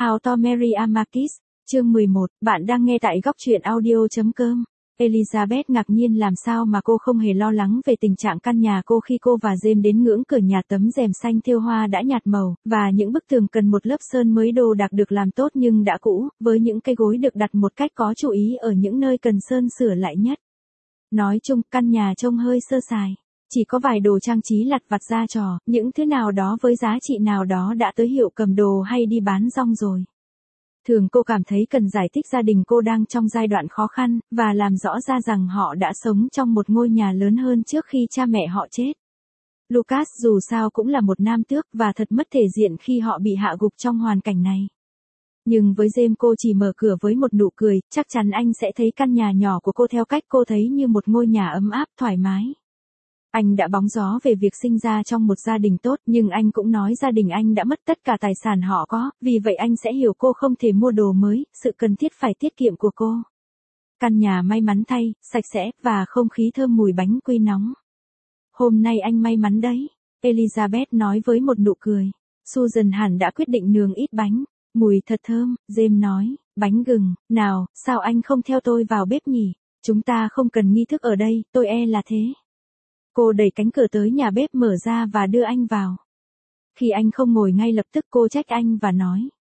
How to Marry a Marquis, chương 11, bạn đang nghe tại góc truyện audio.com. Elizabeth ngạc nhiên làm sao mà cô không hề lo lắng về tình trạng căn nhà cô khi cô và James đến ngưỡng cửa nhà. Tấm rèm xanh thêu hoa đã nhạt màu, và những bức tường cần một lớp sơn mới đồ đạc được làm tốt nhưng đã cũ, với những cây gối được đặt một cách có chú ý ở những nơi cần sơn sửa lại nhất. Nói chung, căn nhà trông hơi sơ sài. Chỉ có vài đồ trang trí lặt vặt ra trò, những thứ nào đó với giá trị nào đó đã tới hiệu cầm đồ hay đi bán rong rồi. Thường cô cảm thấy cần giải thích gia đình cô đang trong giai đoạn khó khăn, và làm rõ ra rằng họ đã sống trong một ngôi nhà lớn hơn trước khi cha mẹ họ chết. Lucas dù sao cũng là một nam tước và thật mất thể diện khi họ bị hạ gục trong hoàn cảnh này. Nhưng với James cô chỉ mở cửa với một nụ cười, chắc chắn anh sẽ thấy căn nhà nhỏ của cô theo cách cô thấy như một ngôi nhà ấm áp, thoải mái. Anh đã bóng gió về việc sinh ra trong một gia đình tốt, nhưng anh cũng nói gia đình anh đã mất tất cả tài sản họ có, vì vậy anh sẽ hiểu cô không thể mua đồ mới, sự cần thiết phải tiết kiệm của cô. Căn nhà may mắn thay, sạch sẽ, và không khí thơm mùi bánh quy nóng. Hôm nay anh may mắn đấy, Elizabeth nói với một nụ cười. Susan hẳn đã quyết định nướng ít bánh. Mùi thật thơm, James nói, bánh gừng, nào, sao anh không theo tôi vào bếp nhỉ? Chúng ta không cần nghi thức ở đây, tôi e là thế. Cô đẩy cánh cửa tới nhà bếp mở ra và đưa anh vào. Khi anh không ngồi ngay lập tức cô trách anh và nói.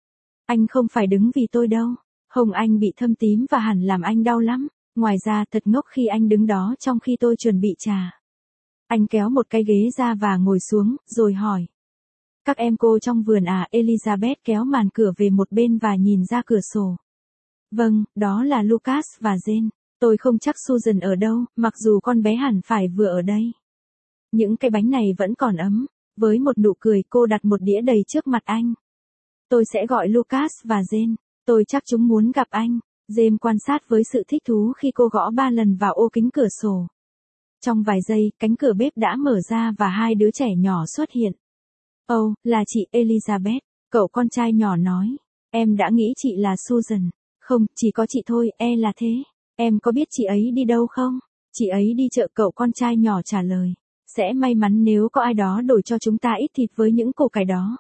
Anh không phải đứng vì tôi đâu. Hông anh bị thâm tím và hẳn làm anh đau lắm. Ngoài ra thật ngốc khi anh đứng đó trong khi tôi chuẩn bị trà. Anh kéo một cái ghế ra và ngồi xuống, rồi hỏi. Các em cô trong vườn à? Elizabeth kéo màn cửa về một bên và nhìn ra cửa sổ. Vâng, đó là Lucas và Jane. Tôi không chắc Susan ở đâu, mặc dù con bé hẳn phải vừa ở đây. Những cái bánh này vẫn còn ấm. Với một nụ cười cô đặt một đĩa đầy trước mặt anh. Tôi sẽ gọi Lucas và Jane. Tôi chắc chúng muốn gặp anh. James quan sát với sự thích thú khi cô gõ 3 lần vào ô kính cửa sổ. Trong vài giây, cánh cửa bếp đã mở ra và hai đứa trẻ nhỏ xuất hiện. Ồ, là chị Elizabeth, cậu con trai nhỏ nói. Em đã nghĩ chị là Susan. Không, chỉ có chị thôi, e là thế. Em có biết chị ấy đi đâu không? Chị ấy đi chợ, cậu con trai nhỏ trả lời. Sẽ may mắn nếu có ai đó đổi cho chúng ta ít thịt với những củ cải đó.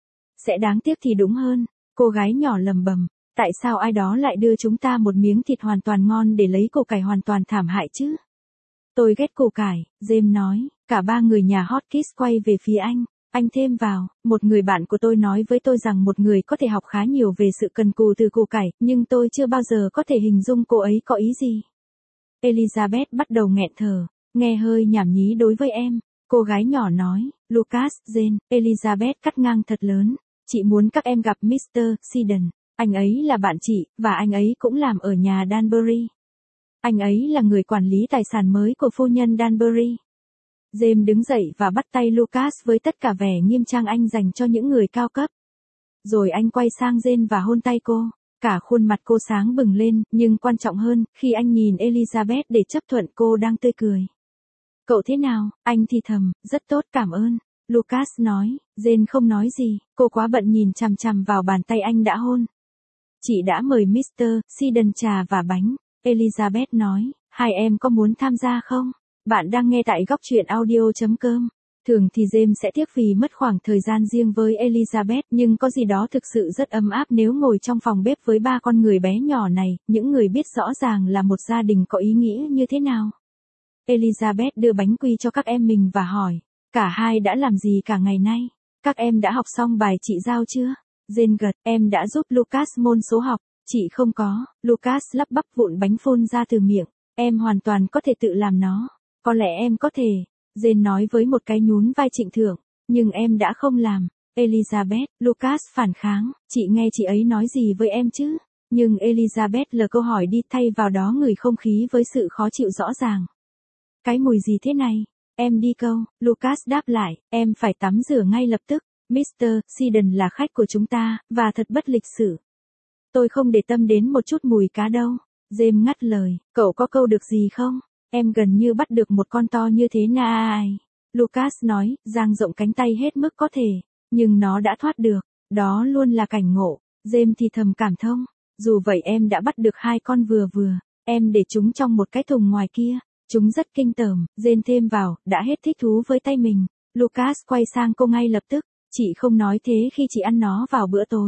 Sẽ đáng tiếc thì đúng hơn. Cô gái nhỏ lầm bầm. Tại sao ai đó lại đưa chúng ta một miếng thịt hoàn toàn ngon để lấy củ cải hoàn toàn thảm hại chứ? Tôi ghét củ cải, James nói. Cả ba người nhà Hotchkiss quay về phía anh. Anh thêm vào, một người bạn của tôi nói với tôi rằng một người có thể học khá nhiều về sự cần cù từ củ cải, nhưng tôi chưa bao giờ có thể hình dung cô ấy có ý gì. Elizabeth bắt đầu nghẹn thở, nghe hơi nhảm nhí đối với em. Cô gái nhỏ nói, Lucas, Jane, Elizabeth cắt ngang thật lớn. Chị muốn các em gặp Mr. Seaton. Anh ấy là bạn chị, và anh ấy cũng làm ở nhà Danbury. Anh ấy là người quản lý tài sản mới của phu nhân Danbury. James đứng dậy và bắt tay Lucas với tất cả vẻ nghiêm trang anh dành cho những người cao cấp. Rồi anh quay sang Jane và hôn tay cô. Cả khuôn mặt cô sáng bừng lên, nhưng quan trọng hơn, khi anh nhìn Elizabeth để chấp thuận cô đang tươi cười. Cậu thế nào? Anh thì thầm, rất tốt cảm ơn. Lucas nói, Jane không nói gì, cô quá bận nhìn chằm chằm vào bàn tay anh đã hôn. Chị đã mời Mr. Seaton trà và bánh. Elizabeth nói, hai em có muốn tham gia không? Bạn đang nghe tại góc truyện audio.com. Thường thì James sẽ tiếc vì mất khoảng thời gian riêng với Elizabeth, nhưng có gì đó thực sự rất ấm áp nếu ngồi trong phòng bếp với ba con người bé nhỏ này, những người biết rõ ràng là một gia đình có ý nghĩa như thế nào. Elizabeth đưa bánh quy cho các em mình và hỏi, cả hai đã làm gì cả ngày nay? Các em đã học xong bài chị giao chưa? Jane gật, em đã giúp Lucas môn số học. Chị không có. Lucas lắp bắp vụn bánh phun ra từ miệng. Em hoàn toàn có thể tự làm nó. Có lẽ em có thể. Jane nói với một cái nhún vai trịnh thượng. Nhưng em đã không làm. Elizabeth, Lucas phản kháng. Chị nghe chị ấy nói gì với em chứ? Nhưng Elizabeth lờ câu hỏi đi, thay vào đó ngửi không khí với sự khó chịu rõ ràng. Cái mùi gì thế này? Em đi câu. Lucas đáp lại, em phải tắm rửa ngay lập tức. Mr. Seaton là khách của chúng ta, và thật bất lịch sự. Tôi không để tâm đến một chút mùi cá đâu. James ngắt lời, cậu có câu được gì không? Em gần như bắt được một con to như thế này. Lucas nói, dang rộng cánh tay hết mức có thể. Nhưng nó đã thoát được. Đó luôn là cảnh ngộ. James thì thầm cảm thông. Dù vậy em đã bắt được hai con vừa vừa. Em để chúng trong một cái thùng ngoài kia. Chúng rất kinh tởm. Jane thêm vào, đã hết thích thú với tay mình. Lucas quay sang cô ngay lập tức. Chị không nói thế khi chị ăn nó vào bữa tối.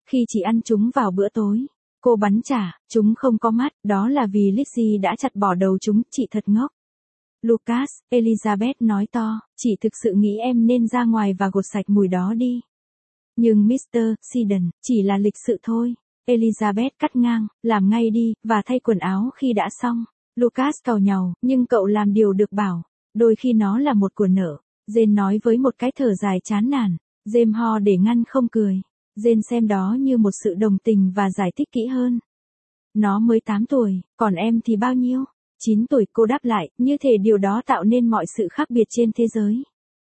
Khi chị ăn chúng vào bữa tối, cô bắn trả, chúng không có mắt, đó là vì Lizzie đã chặt bỏ đầu chúng, chị thật ngốc. Lucas, Elizabeth nói to, chị thực sự nghĩ em nên ra ngoài và gột sạch mùi đó đi. Nhưng Mr. Seaton, chỉ là lịch sự thôi. Elizabeth cắt ngang, làm ngay đi, và thay quần áo khi đã xong. Lucas càu nhàu, nhưng cậu làm điều được bảo. Đôi khi nó là một của nợ. Jane nói với một cái thở dài chán nản. James ho để ngăn không cười. Jane xem đó như một sự đồng tình và giải thích kỹ hơn. Nó mới 8 tuổi, còn em thì bao nhiêu? 9 tuổi, cô đáp lại, như thể điều đó tạo nên mọi sự khác biệt trên thế giới.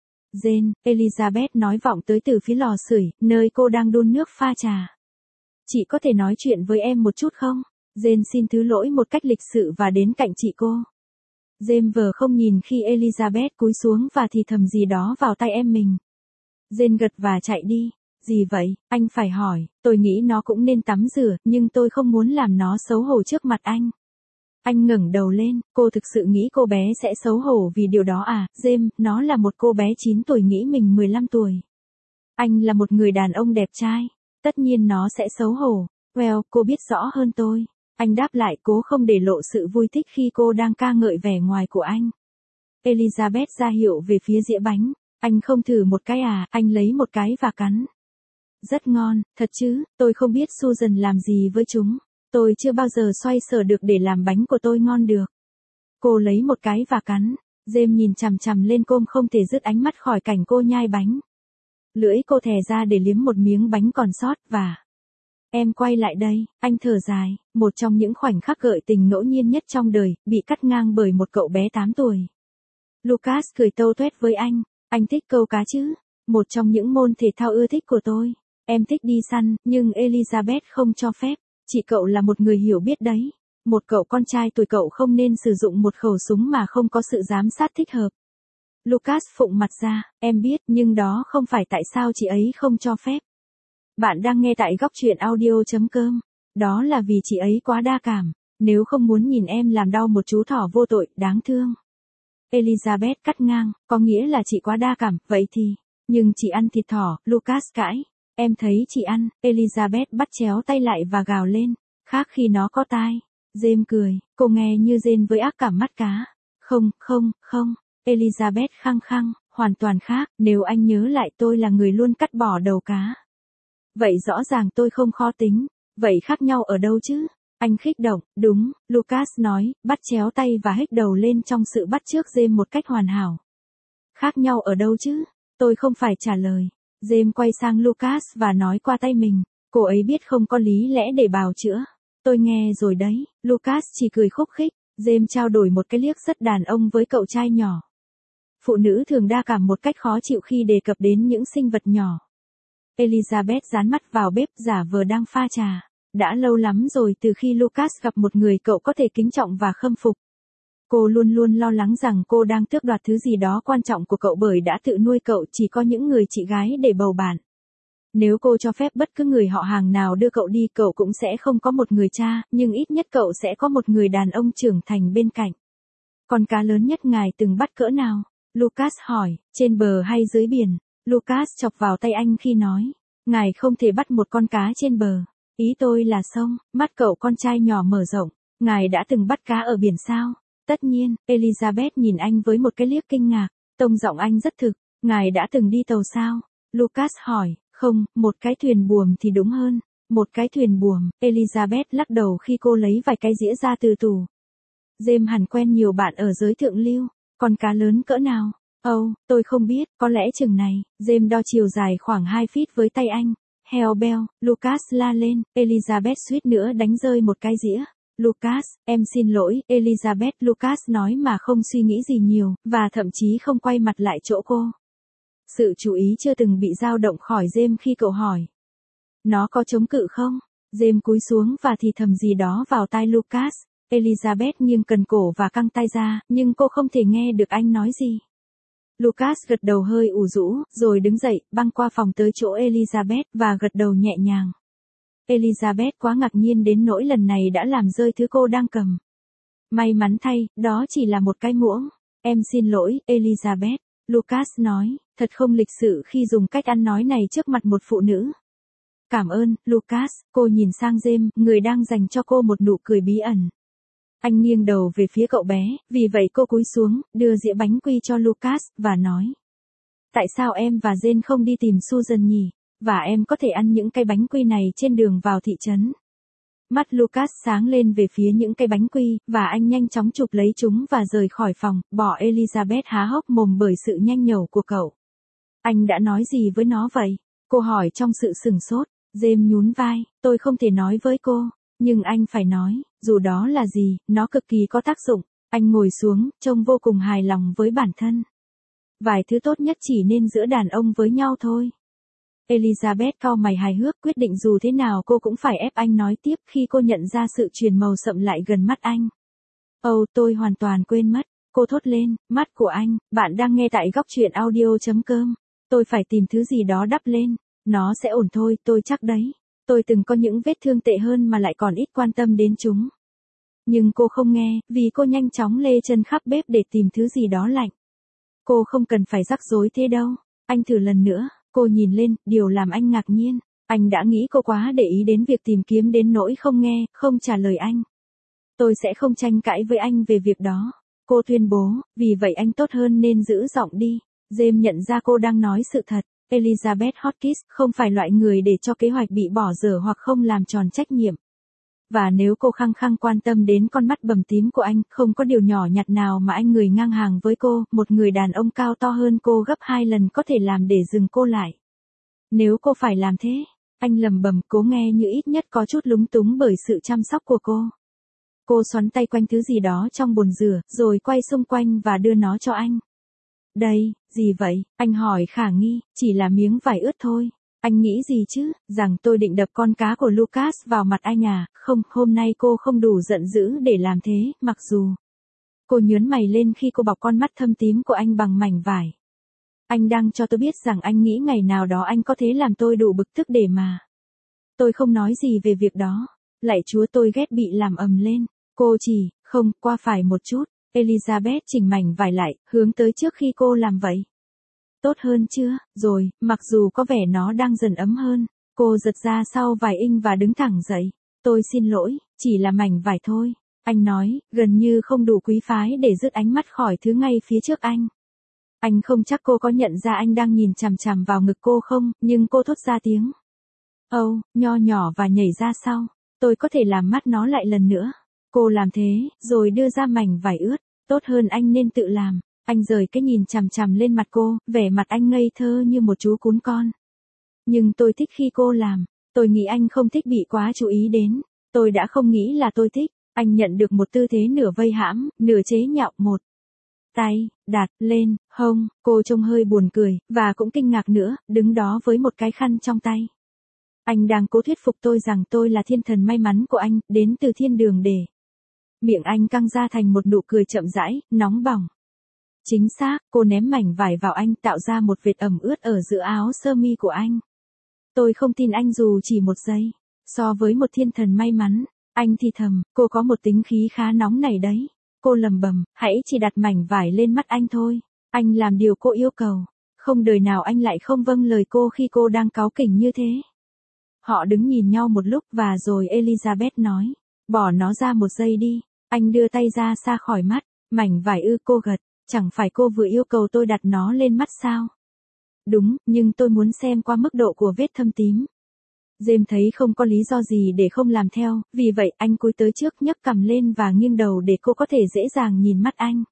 Jane, Elizabeth nói vọng tới từ phía lò sưởi, nơi cô đang đun nước pha trà. Chị có thể nói chuyện với em một chút không? Jane xin thứ lỗi một cách lịch sự và đến cạnh chị cô. James vờ không nhìn khi Elizabeth cúi xuống và thì thầm gì đó vào tay em mình. Jane gật và chạy đi. Gì vậy? Anh phải hỏi, tôi nghĩ nó cũng nên tắm rửa, nhưng tôi không muốn làm nó xấu hổ trước mặt anh. Anh ngẩng đầu lên, cô thực sự nghĩ cô bé sẽ xấu hổ vì điều đó à? James, nó là một cô bé 9 tuổi nghĩ mình 15 tuổi. Anh là một người đàn ông đẹp trai. Tất nhiên nó sẽ xấu hổ. Well, cô biết rõ hơn tôi. Anh đáp lại cố không để lộ sự vui thích khi cô đang ca ngợi vẻ ngoài của anh. Elizabeth ra hiệu về phía dĩa bánh. Anh không thử một cái à? Anh lấy một cái và cắn. Rất ngon, thật chứ, tôi không biết Susan làm gì với chúng. Tôi chưa bao giờ xoay sở được để làm bánh của tôi ngon được. Cô lấy một cái và cắn. James nhìn chằm chằm lên cô không thể dứt ánh mắt khỏi cảnh cô nhai bánh. Lưỡi cô thè ra để liếm một miếng bánh còn sót và... Em quay lại đây, anh thở dài, một trong những khoảnh khắc gợi tình ngẫu nhiên nhất trong đời, bị cắt ngang bởi một cậu bé 8 tuổi. Lucas cười tâu tuét với anh thích câu cá chứ? Một trong những môn thể thao ưa thích của tôi. Em thích đi săn, nhưng Elizabeth không cho phép. Chị cậu là một người hiểu biết đấy. Một cậu con trai tuổi cậu không nên sử dụng một khẩu súng mà không có sự giám sát thích hợp. Lucas phụng mặt ra, em biết, nhưng đó không phải tại sao chị ấy không cho phép. Bạn đang nghe tại góc truyện audio.com. Đó là vì chị ấy quá đa cảm. Nếu không muốn nhìn em làm đau một chú thỏ vô tội, đáng thương. Elizabeth cắt ngang, có nghĩa là chị quá đa cảm, vậy thì. Nhưng chị ăn thịt thỏ, Lucas cãi. Em thấy chị ăn, Elizabeth bắt chéo tay lại và gào lên. Khác khi nó có tai. James cười, cô nghe như rên với ác cảm mắt cá. Không. Elizabeth khăng khăng, hoàn toàn khác, nếu anh nhớ lại tôi là người luôn cắt bỏ đầu cá. Vậy rõ ràng tôi không khó tính, vậy khác nhau ở đâu chứ? Anh khích động, đúng, Lucas nói, bắt chéo tay và hếch đầu lên trong sự bắt chước James một cách hoàn hảo. Khác nhau ở đâu chứ? Tôi không phải trả lời. James quay sang Lucas và nói qua tay mình, cô ấy biết không có lý lẽ để bào chữa. Tôi nghe rồi đấy, Lucas chỉ cười khúc khích, James trao đổi một cái liếc rất đàn ông với cậu trai nhỏ. Phụ nữ thường đa cảm một cách khó chịu khi đề cập đến những sinh vật nhỏ. Elizabeth dán mắt vào bếp giả vờ đang pha trà. Đã lâu lắm rồi từ khi Lucas gặp một người cậu có thể kính trọng và khâm phục. Cô luôn luôn lo lắng rằng cô đang tước đoạt thứ gì đó quan trọng của cậu bởi đã tự nuôi cậu chỉ có những người chị gái để bầu bạn. Nếu cô cho phép bất cứ người họ hàng nào đưa cậu đi cậu cũng sẽ không có một người cha, nhưng ít nhất cậu sẽ có một người đàn ông trưởng thành bên cạnh. Con cá lớn nhất ngài từng bắt cỡ nào? Lucas hỏi, trên bờ hay dưới biển? Lucas chọc vào tay anh khi nói, ngài không thể bắt một con cá trên bờ. Ý tôi là sông. Mắt cậu con trai nhỏ mở rộng. Ngài đã từng bắt cá ở biển sao? Tất nhiên, Elizabeth nhìn anh với một cái liếc kinh ngạc. Tông giọng anh rất thực. Ngài đã từng đi tàu sao? Lucas hỏi, không, một cái thuyền buồm thì đúng hơn. Một cái thuyền buồm, Elizabeth lắc đầu khi cô lấy vài cái dĩa ra từ tủ. James hẳn quen nhiều bạn ở giới thượng lưu. Con cá lớn cỡ nào? Tôi không biết, có lẽ chừng này. James đo chiều dài khoảng 2 feet với tay anh. Hell bell, Lucas la lên, Elizabeth suýt nữa đánh rơi một cái dĩa. Lucas, em xin lỗi, Elizabeth, Lucas nói mà không suy nghĩ gì nhiều, và thậm chí không quay mặt lại chỗ cô. Sự chú ý chưa từng bị dao động khỏi James khi cậu hỏi. Nó có chống cự không? James cúi xuống và thì thầm gì đó vào tai Lucas. Elizabeth nghiêng cần cổ và căng tay ra, nhưng cô không thể nghe được anh nói gì. Lucas gật đầu hơi ủ rũ, rồi đứng dậy, băng qua phòng tới chỗ Elizabeth và gật đầu nhẹ nhàng. Elizabeth quá ngạc nhiên đến nỗi lần này đã làm rơi thứ cô đang cầm. May mắn thay, đó chỉ là một cái muỗng. Em xin lỗi, Elizabeth, Lucas nói, thật không lịch sự khi dùng cách ăn nói này trước mặt một phụ nữ. Cảm ơn, Lucas, cô nhìn sang James, người đang dành cho cô một nụ cười bí ẩn. Anh nghiêng đầu về phía cậu bé, vì vậy cô cúi xuống, đưa dĩa bánh quy cho Lucas, và nói. Tại sao em và Jane không đi tìm Susan nhỉ? Và em có thể ăn những cái bánh quy này trên đường vào thị trấn. Mắt Lucas sáng lên về phía những cái bánh quy, và anh nhanh chóng chụp lấy chúng và rời khỏi phòng, bỏ Elizabeth há hốc mồm bởi sự nhanh nhẩu của cậu. Anh đã nói gì với nó vậy? Cô hỏi trong sự sửng sốt. James nhún vai, tôi không thể nói với cô, nhưng anh phải nói, dù đó là gì, nó cực kỳ có tác dụng. Anh ngồi xuống, trông vô cùng hài lòng với bản thân. Vài thứ tốt nhất chỉ nên giữa đàn ông với nhau thôi. Elizabeth cau mày hài hước, quyết định dù thế nào cô cũng phải ép anh nói tiếp khi cô nhận ra sự truyền màu sậm lại gần mắt anh. Tôi hoàn toàn quên mất. Cô thốt lên, mắt của anh, bạn đang nghe tại góc truyện audio.com. Tôi phải tìm thứ gì đó đắp lên. Nó sẽ ổn thôi, tôi chắc đấy. Tôi từng có những vết thương tệ hơn mà lại còn ít quan tâm đến chúng. Nhưng cô không nghe, vì cô nhanh chóng lê chân khắp bếp để tìm thứ gì đó lạnh. Cô không cần phải rắc rối thế đâu. Anh thử lần nữa. Cô nhìn lên, điều làm anh ngạc nhiên. Anh đã nghĩ cô quá để ý đến việc tìm kiếm đến nỗi không nghe, không trả lời anh. Tôi sẽ không tranh cãi với anh về việc đó. Cô tuyên bố, vì vậy anh tốt hơn nên giữ giọng đi. James nhận ra cô đang nói sự thật. Elizabeth Hotchkiss không phải loại người để cho kế hoạch bị bỏ dở hoặc không làm tròn trách nhiệm. Và nếu cô khăng khăng quan tâm đến con mắt bầm tím của anh, không có điều nhỏ nhặt nào mà anh người ngang hàng với cô, một người đàn ông cao to hơn cô gấp 2 lần có thể làm để dừng cô lại. Nếu cô phải làm thế, anh lầm bầm, cố nghe như ít nhất có chút lúng túng bởi sự chăm sóc của cô. Cô xoắn tay quanh thứ gì đó trong bồn rửa, rồi quay xung quanh và đưa nó cho anh. Đây, gì vậy? Anh hỏi khả nghi, chỉ là miếng vải ướt thôi. Anh nghĩ gì chứ, rằng tôi định đập con cá của Lucas vào mặt anh à? Không, hôm nay cô không đủ giận dữ để làm thế, mặc dù. Cô nhướng mày lên khi cô bọc con mắt thâm tím của anh bằng mảnh vải. Anh đang cho tôi biết rằng anh nghĩ ngày nào đó anh có thể làm tôi đủ bực tức để mà. Tôi không nói gì về việc đó. Lạy Chúa, tôi ghét bị làm ầm lên. Cô chỉ, không, qua phải một chút. Elizabeth chỉnh mảnh vải lại, hướng tới trước khi cô làm vậy. Tốt hơn chưa? Rồi, mặc dù có vẻ nó đang dần ấm hơn. Cô giật ra sau vài inch và đứng thẳng dậy. Tôi xin lỗi, chỉ là mảnh vải thôi. Anh nói, gần như không đủ quý phái để dứt ánh mắt khỏi thứ ngay phía trước anh. Anh không chắc cô có nhận ra anh đang nhìn chằm chằm vào ngực cô không, nhưng cô thốt ra tiếng. Nho nhỏ và nhảy ra sau. Tôi có thể làm mắt nó lại lần nữa. Cô làm thế, rồi đưa ra mảnh vải ướt. Tốt hơn anh nên tự làm. Anh rời cái nhìn chằm chằm lên mặt cô, vẻ mặt anh ngây thơ như một chú cún con. Nhưng tôi thích khi cô làm. Tôi nghĩ anh không thích bị quá chú ý đến. Tôi đã không nghĩ là tôi thích. Anh nhận được một tư thế nửa vây hãm, nửa chế nhạo, một tay đặt lên hông. Cô trông hơi buồn cười, và cũng kinh ngạc nữa, đứng đó với một cái khăn trong tay. Anh đang cố thuyết phục tôi rằng tôi là thiên thần may mắn của anh, đến từ thiên đường để. Miệng anh căng ra thành một nụ cười chậm rãi, nóng bỏng. Chính xác, cô ném mảnh vải vào anh, tạo ra một vệt ẩm ướt ở giữa áo sơ mi của anh. Tôi không tin anh dù chỉ một giây. So với một thiên thần may mắn, anh thì thầm, cô có một tính khí khá nóng này đấy. Cô lầm bầm, hãy chỉ đặt mảnh vải lên mắt anh thôi. Anh làm điều cô yêu cầu. Không đời nào anh lại không vâng lời cô khi cô đang cáu kỉnh như thế. Họ đứng nhìn nhau một lúc và rồi Elizabeth nói, bỏ nó ra một giây đi. Anh đưa tay ra xa khỏi mắt, mảnh vải ư? Cô gật, chẳng phải cô vừa yêu cầu tôi đặt nó lên mắt sao? Đúng, nhưng tôi muốn xem qua mức độ của vết thâm tím. James thấy không có lý do gì để không làm theo, vì vậy anh cúi tới trước, nhấc cằm lên và nghiêng đầu để cô có thể dễ dàng nhìn mắt anh.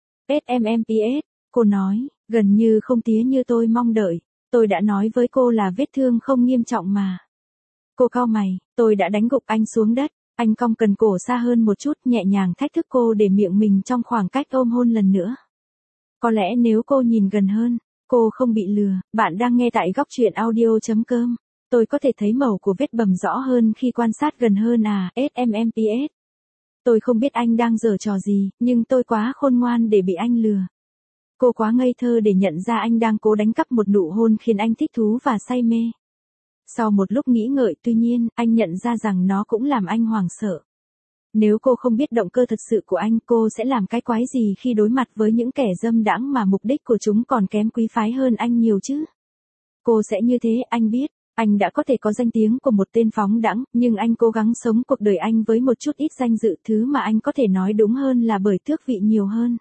SMMPS, cô nói, gần như không tía như tôi mong đợi. Tôi đã nói với cô là vết thương không nghiêm trọng mà. Cô cau mày, tôi đã đánh gục anh xuống đất. Anh cong cần cổ xa hơn một chút, nhẹ nhàng thách thức cô để miệng mình trong khoảng cách ôm hôn lần nữa. Có lẽ nếu cô nhìn gần hơn, cô không bị lừa. Bạn đang nghe tại góc truyện audio.com. Tôi có thể thấy màu của vết bầm rõ hơn khi quan sát gần hơn à, SMMPS. Tôi không biết anh đang giở trò gì, nhưng tôi quá khôn ngoan để bị anh lừa. Cô quá ngây thơ để nhận ra anh đang cố đánh cắp một nụ hôn khiến anh thích thú và say mê. Sau một lúc nghĩ ngợi, tuy nhiên, anh nhận ra rằng nó cũng làm anh hoảng sợ. Nếu cô không biết động cơ thật sự của anh, cô sẽ làm cái quái gì khi đối mặt với những kẻ dâm đãng mà mục đích của chúng còn kém quý phái hơn anh nhiều chứ? Cô sẽ như thế, anh biết. Anh đã có thể có danh tiếng của một tên phóng đãng, nhưng anh cố gắng sống cuộc đời anh với một chút ít danh dự, thứ mà anh có thể nói đúng hơn là bởi tước vị nhiều hơn.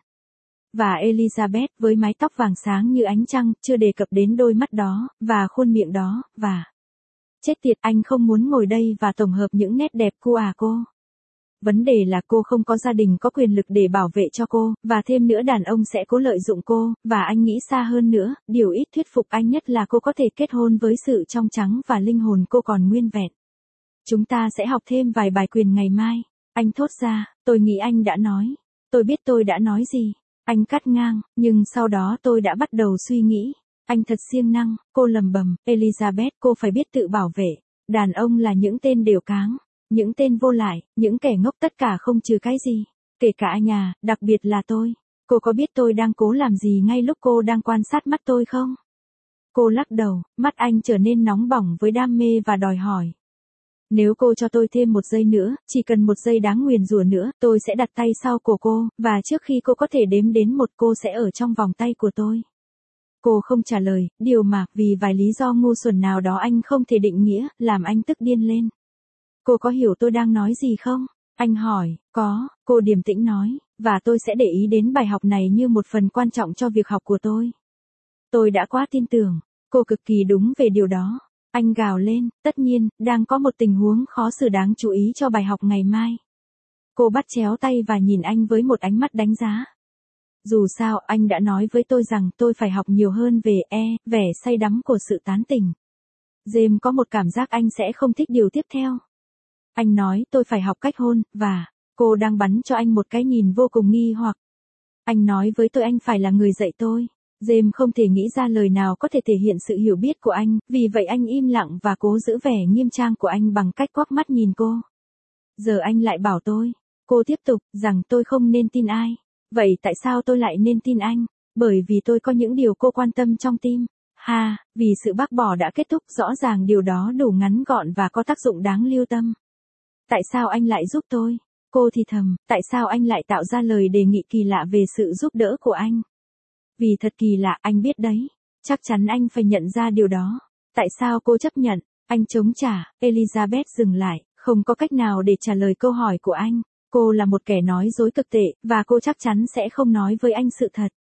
Và Elizabeth với mái tóc vàng sáng như ánh trăng, chưa đề cập đến đôi mắt đó, và khuôn miệng đó, và... Chết tiệt, anh không muốn ngồi đây và tổng hợp những nét đẹp của cô. Vấn đề là cô không có gia đình có quyền lực để bảo vệ cho cô, và thêm nữa đàn ông sẽ cố lợi dụng cô, và anh nghĩ xa hơn nữa, điều ít thuyết phục anh nhất là cô có thể kết hôn với sự trong trắng và linh hồn cô còn nguyên vẹn. Chúng ta sẽ học thêm vài bài quyền ngày mai. Anh thốt ra, tôi nghĩ anh đã nói. Tôi biết tôi đã nói gì. Anh cắt ngang, nhưng sau đó tôi đã bắt đầu suy nghĩ. Anh thật siêng năng, cô lầm bầm, Elizabeth, cô phải biết tự bảo vệ. Đàn ông là những tên đều cáng, những tên vô lại, những kẻ ngốc, tất cả không trừ cái gì. Kể cả anh à, đặc biệt là tôi. Cô có biết tôi đang cố làm gì ngay lúc cô đang quan sát mắt tôi không? Cô lắc đầu, mắt anh trở nên nóng bỏng với đam mê và đòi hỏi. Nếu cô cho tôi thêm 1 giây nữa, chỉ cần 1 giây đáng nguyền rủa nữa, tôi sẽ đặt tay sau cổ cô, và trước khi cô có thể đếm đến 1 cô sẽ ở trong vòng tay của tôi. Cô không trả lời, điều mà, vì vài lý do ngu xuẩn nào đó anh không thể định nghĩa, làm anh tức điên lên. Cô có hiểu tôi đang nói gì không? Anh hỏi, có, cô điềm tĩnh nói, và tôi sẽ để ý đến bài học này như một phần quan trọng cho việc học của tôi. Tôi đã quá tin tưởng, cô cực kỳ đúng về điều đó. Anh gào lên, tất nhiên, đang có một tình huống khó xử đáng chú ý cho bài học ngày mai. Cô bắt chéo tay và nhìn anh với một ánh mắt đánh giá. Dù sao, anh đã nói với tôi rằng tôi phải học nhiều hơn về vẻ say đắm của sự tán tỉnh. James có một cảm giác anh sẽ không thích điều tiếp theo. Anh nói tôi phải học cách hôn, và cô đang bắn cho anh một cái nhìn vô cùng nghi hoặc. Anh nói với tôi anh phải là người dạy tôi. James không thể nghĩ ra lời nào có thể thể hiện sự hiểu biết của anh, vì vậy anh im lặng và cố giữ vẻ nghiêm trang của anh bằng cách quắc mắt nhìn cô. Giờ anh lại bảo tôi, cô tiếp tục, rằng tôi không nên tin ai. Vậy tại sao tôi lại nên tin anh? Bởi vì tôi có những điều cô quan tâm trong tim. Vì sự bác bỏ đã kết thúc, rõ ràng điều đó đủ ngắn gọn và có tác dụng đáng lưu tâm. Tại sao anh lại giúp tôi? Cô thì thầm, tại sao anh lại tạo ra lời đề nghị kỳ lạ về sự giúp đỡ của anh? Vì thật kỳ lạ, anh biết đấy. Chắc chắn anh phải nhận ra điều đó. Tại sao cô chấp nhận? Anh chống trả. Elizabeth dừng lại, không có cách nào để trả lời câu hỏi của anh. Cô là một kẻ nói dối cực tệ, và cô chắc chắn sẽ không nói với anh sự thật.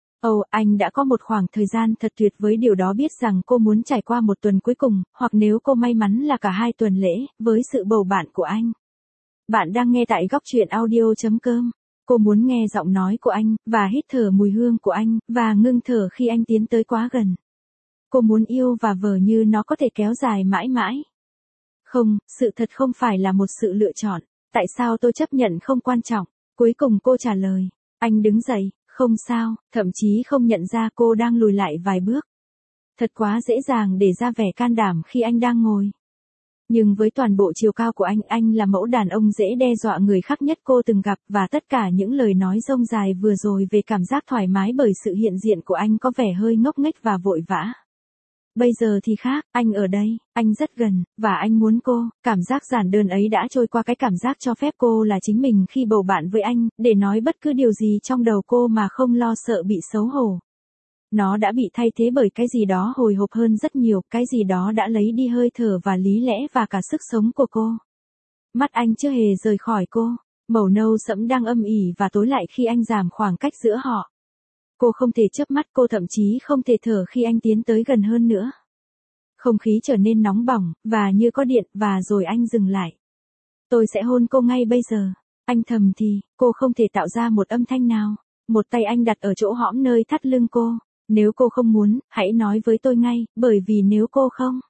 Anh đã có một khoảng thời gian thật tuyệt với điều đó, biết rằng cô muốn trải qua một tuần cuối cùng, hoặc nếu cô may mắn là cả 2 tuần lễ, với sự bầu bạn của anh. Bạn đang nghe tại góc truyện audio.com. Cô muốn nghe giọng nói của anh, và hít thở mùi hương của anh, và ngưng thở khi anh tiến tới quá gần. Cô muốn yêu và vờ như nó có thể kéo dài mãi mãi. Không, sự thật không phải là một sự lựa chọn. Tại sao tôi chấp nhận không quan trọng. Cuối cùng cô trả lời. Anh đứng dậy, không sao, thậm chí không nhận ra cô đang lùi lại vài bước. Thật quá dễ dàng để ra vẻ can đảm khi anh đang ngồi. Nhưng với toàn bộ chiều cao của anh là mẫu đàn ông dễ đe dọa người khác nhất cô từng gặp, và tất cả những lời nói rông dài vừa rồi về cảm giác thoải mái bởi sự hiện diện của anh có vẻ hơi ngốc nghếch và vội vã. Bây giờ thì khác, anh ở đây, anh rất gần, và anh muốn cô. Cảm giác giản đơn ấy đã trôi qua cái cảm giác cho phép cô là chính mình khi bầu bạn với anh, để nói bất cứ điều gì trong đầu cô mà không lo sợ bị xấu hổ. Nó đã bị thay thế bởi cái gì đó hồi hộp hơn rất nhiều, cái gì đó đã lấy đi hơi thở và lý lẽ và cả sức sống của cô. Mắt anh chưa hề rời khỏi cô, màu nâu sẫm đang âm ỉ và tối lại khi anh giảm khoảng cách giữa họ. Cô không thể chớp mắt, cô thậm chí không thể thở khi anh tiến tới gần hơn nữa. Không khí trở nên nóng bỏng, và như có điện, và rồi anh dừng lại. Tôi sẽ hôn cô ngay bây giờ. Anh thầm thì, cô không thể tạo ra một âm thanh nào. Một tay anh đặt ở chỗ hõm nơi thắt lưng cô. Nếu cô không muốn, hãy nói với tôi ngay, bởi vì nếu cô không.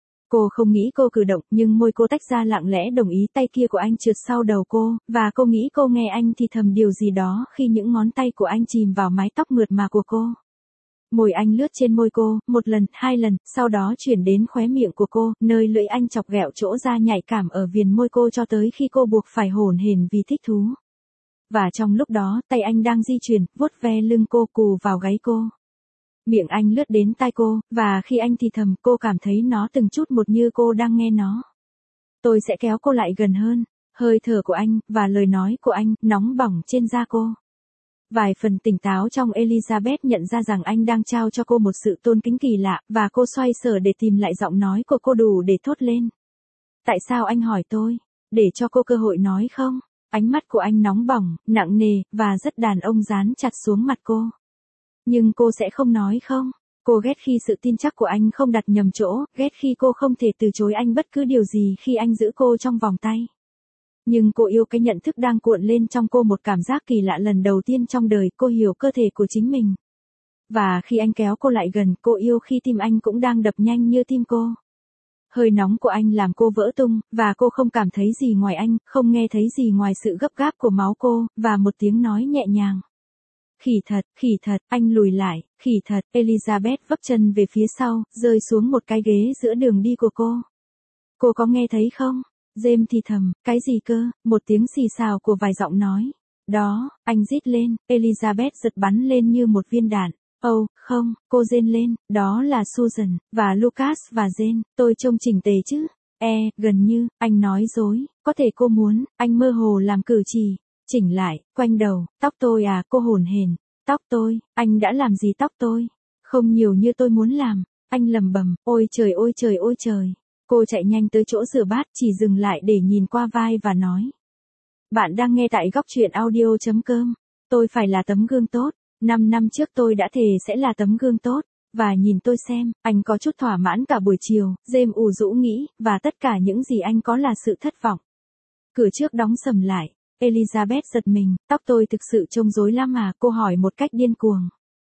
Cô không nghĩ cô cử động, nhưng môi cô tách ra lặng lẽ đồng ý. Tay kia của anh trượt sau đầu cô, và cô nghĩ cô nghe anh thì thầm điều gì đó khi những ngón tay của anh chìm vào mái tóc mượt mà của cô. Môi anh lướt trên môi cô, 1 lần, 2 lần, sau đó chuyển đến khóe miệng của cô, nơi lưỡi anh chọc ghẹo chỗ da nhạy cảm ở viền môi cô cho tới khi cô buộc phải hổn hển vì thích thú. Và trong lúc đó, tay anh đang di chuyển, vuốt ve lưng cô, cù vào gáy cô. Miệng anh lướt đến tai cô, và khi anh thì thầm, cô cảm thấy nó từng chút một như cô đang nghe nó. Tôi sẽ kéo cô lại gần hơn, hơi thở của anh, và lời nói của anh, nóng bỏng trên da cô. Vài phần tỉnh táo trong Elizabeth nhận ra rằng anh đang trao cho cô một sự tôn kính kỳ lạ, và cô xoay sở để tìm lại giọng nói của cô đủ để thốt lên. Tại sao anh hỏi tôi? Để cho cô cơ hội nói không? Ánh mắt của anh nóng bỏng, nặng nề, và rất đàn ông dán chặt xuống mặt cô. Nhưng cô sẽ không nói không? Cô ghét khi sự tin chắc của anh không đặt nhầm chỗ, ghét khi cô không thể từ chối anh bất cứ điều gì khi anh giữ cô trong vòng tay. Nhưng cô yêu cái nhận thức đang cuộn lên trong cô, một cảm giác kỳ lạ lần đầu tiên trong đời. Cô hiểu cơ thể của chính mình. Và khi anh kéo cô lại gần, cô yêu khi tim anh cũng đang đập nhanh như tim cô. Hơi nóng của anh làm cô vỡ tung, và cô không cảm thấy gì ngoài anh, không nghe thấy gì ngoài sự gấp gáp của máu cô, và một tiếng nói nhẹ nhàng. Khỉ thật, anh lùi lại, khỉ thật. Elizabeth vấp chân về phía sau, rơi xuống một cái ghế giữa đường đi của cô. Cô có nghe thấy không? James thì thầm, cái gì cơ? Một tiếng xì xào của vài giọng nói. Đó, anh rít lên. Elizabeth giật bắn lên như một viên đạn. Không, cô rên lên, đó là Susan, và Lucas và Jane, tôi trông chỉnh tề chứ? Gần như, anh nói dối, có thể cô muốn, anh mơ hồ làm cử chỉ, chỉnh lại, quanh đầu, tóc tôi à, cô hổn hển, tóc tôi, anh đã làm gì tóc tôi? Không nhiều như tôi muốn làm, anh lầm bầm, ôi trời ôi trời ôi trời. Cô chạy nhanh tới chỗ rửa bát, chỉ dừng lại để nhìn qua vai và nói. Bạn đang nghe tại góc truyện audio.com, tôi phải là tấm gương tốt. 5 năm trước tôi đã thề sẽ là tấm gương tốt, và nhìn tôi xem, anh có chút thỏa mãn cả buổi chiều, James ủ rũ nghĩ, và tất cả những gì anh có là sự thất vọng. Cửa trước đóng sầm lại, Elizabeth giật mình, tóc tôi thực sự trông rối lắm à, cô hỏi một cách điên cuồng.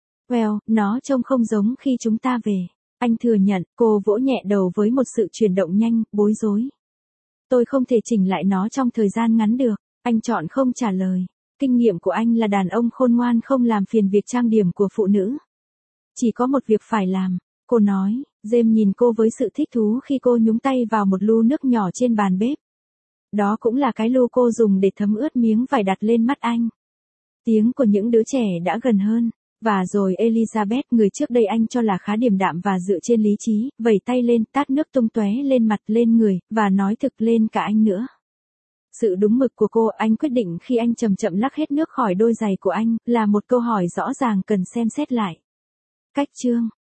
Nó trông không giống khi chúng ta về. Anh thừa nhận, cô vỗ nhẹ đầu với một sự chuyển động nhanh, bối rối. Tôi không thể chỉnh lại nó trong thời gian ngắn được, anh chọn không trả lời. Kinh nghiệm của anh là đàn ông khôn ngoan không làm phiền việc trang điểm của phụ nữ. Chỉ có một việc phải làm, cô nói. James nhìn cô với sự thích thú khi cô nhúng tay vào một lu nước nhỏ trên bàn bếp. Đó cũng là cái lu cô dùng để thấm ướt miếng vải đặt lên mắt anh. Tiếng của những đứa trẻ đã gần hơn. Và rồi Elizabeth, người trước đây anh cho là khá điềm đạm và dựa trên lý trí, vẩy tay lên, tát nước tung tóe lên mặt, lên người, và nói thực lên cả anh nữa. Sự đúng mực của cô, anh quyết định khi anh chậm chậm lắc hết nước khỏi đôi giày của anh, là một câu hỏi rõ ràng cần xem xét lại. Cách chương